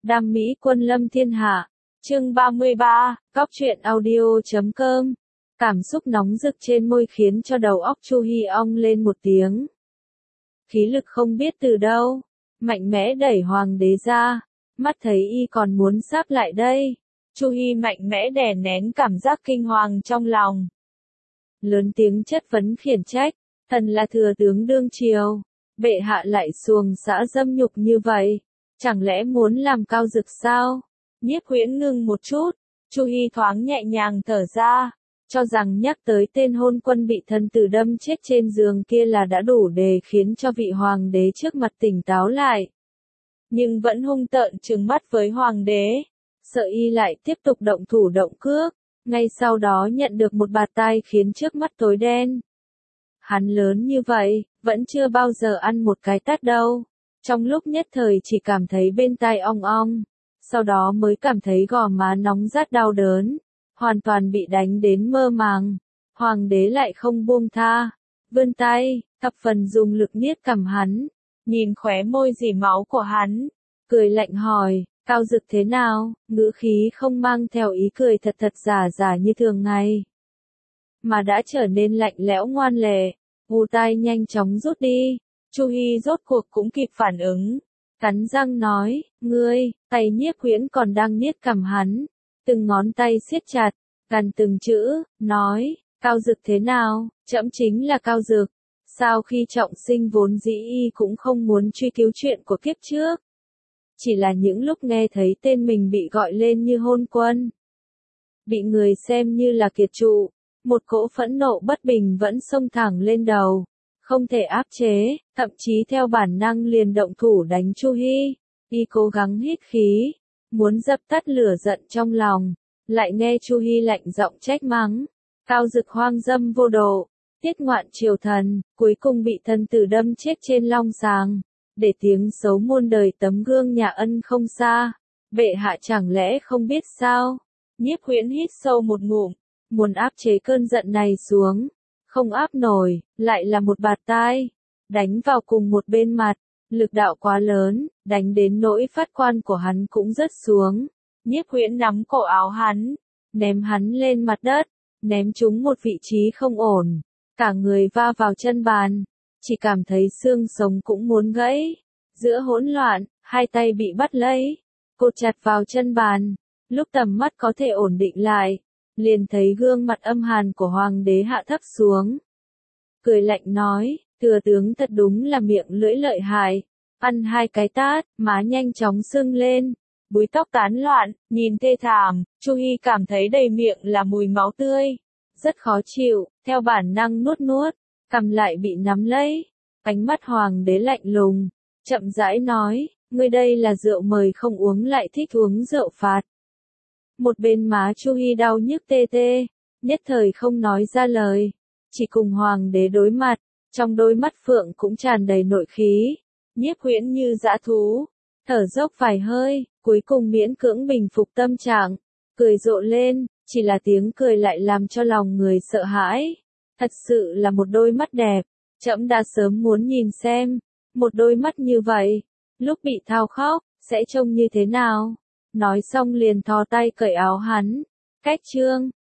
Đam mỹ quân lâm thiên hạ. Chương 33, Góc truyện audio.com. Cảm xúc nóng rực trên môi khiến cho đầu óc Chu Hi ong lên một tiếng. Khí lực không biết từ đâu, mạnh mẽ đẩy hoàng đế ra, mắt thấy y còn muốn sáp lại đây. Chu Hi mạnh mẽ đè nén cảm giác kinh hoàng trong lòng. Lớn tiếng chất vấn khiển trách, thần là thừa tướng đương triều, bệ hạ lại xuồng xã dâm nhục như vậy, chẳng lẽ muốn làm Cao Dực sao? Nhiếp Huyễn ngưng một chút, Chu Hi thoáng nhẹ nhàng thở ra, cho rằng nhắc tới tên hôn quân bị thân tử đâm chết trên giường kia là đã đủ để khiến cho vị hoàng đế trước mặt tỉnh táo lại. Nhưng vẫn hung tợn trừng mắt với hoàng đế, sợ y lại tiếp tục động thủ động cước, ngay sau đó nhận được một bạt tai khiến trước mắt tối đen. Hắn lớn như vậy, vẫn chưa bao giờ ăn một cái tát đâu. Trong lúc nhất thời chỉ cảm thấy bên tai ong ong, sau đó mới cảm thấy gò má nóng rát đau đớn, hoàn toàn bị đánh đến mơ màng. Hoàng đế lại không buông tha, vươn tay, thập phần dùng lực niết cằm hắn, nhìn khóe môi rỉ máu của hắn, cười lạnh hỏi, Cao Dực thế nào, ngữ khí không mang theo ý cười thật thật giả giả như thường ngày, mà đã trở nên lạnh lẽo ngoan lệ. Ù tai nhanh chóng rút đi. Chu Hi rốt cuộc cũng kịp phản ứng, cắn răng nói, ngươi, tay Nhiếp Huyễn còn đang niết cằm hắn, từng ngón tay siết chặt, gần từng chữ, nói, Cao Dực thế nào, trẫm chính là Cao Dực. Sau khi trọng sinh vốn dĩ y cũng không muốn truy cứu chuyện của kiếp trước, chỉ là những lúc nghe thấy tên mình bị gọi lên như hôn quân, bị người xem như là kiệt trụ, một cỗ phẫn nộ bất bình vẫn xông thẳng lên đầu, không thể áp chế, thậm chí theo bản năng liền động thủ đánh Chu Hi. Y cố gắng hít khí, muốn dập tắt lửa giận trong lòng, lại nghe Chu Hi lạnh giọng trách mắng, Cao Dực hoang dâm vô độ, tiết ngoạn triều thần, cuối cùng bị thân tử đâm chết trên long sàng, để tiếng xấu muôn đời tấm gương nhà ân không xa, bệ hạ chẳng lẽ không biết sao? Nhiếp Huyễn hít sâu một ngụm, muốn áp chế cơn giận này xuống, không áp nổi, lại là một bạt tai, đánh vào cùng một bên mặt, lực đạo quá lớn, đánh đến nỗi phát quan của hắn cũng rớt xuống. Nhiếp Huyễn nắm cổ áo hắn, ném hắn lên mặt đất, ném trúng một vị trí không ổn, cả người va vào chân bàn, chỉ cảm thấy xương sống cũng muốn gãy. Giữa hỗn loạn, hai tay bị bắt lấy, cột chặt vào chân bàn, lúc tầm mắt có thể ổn định lại, liền thấy gương mặt âm hàn của hoàng đế hạ thấp xuống. Cười lạnh nói, thừa tướng thật đúng là miệng lưỡi lợi hại, ăn hai cái tát, má nhanh chóng sưng lên, búi tóc tán loạn, nhìn thê thảm. Chu Hi cảm thấy đầy miệng là mùi máu tươi, rất khó chịu, theo bản năng nuốt nuốt, cằm lại bị nắm lấy. Ánh mắt hoàng đế lạnh lùng, chậm rãi nói, ngươi đây là rượu mời không uống lại thích uống rượu phạt. Một bên má Chu Hi đau nhức tê tê, nhất thời không nói ra lời, chỉ cùng hoàng đế đối mặt, trong đôi mắt phượng cũng tràn đầy nội khí. Nhiếp Huyễn như dã thú, thở dốc vài hơi, cuối cùng miễn cưỡng bình phục tâm trạng, cười rộ lên, chỉ là tiếng cười lại làm cho lòng người sợ hãi. Thật sự là một đôi mắt đẹp, trẫm đã sớm muốn nhìn xem, một đôi mắt như vậy, lúc bị thao khóc, sẽ trông như thế nào. Nói xong liền thò tay cởi áo hắn, cách chương.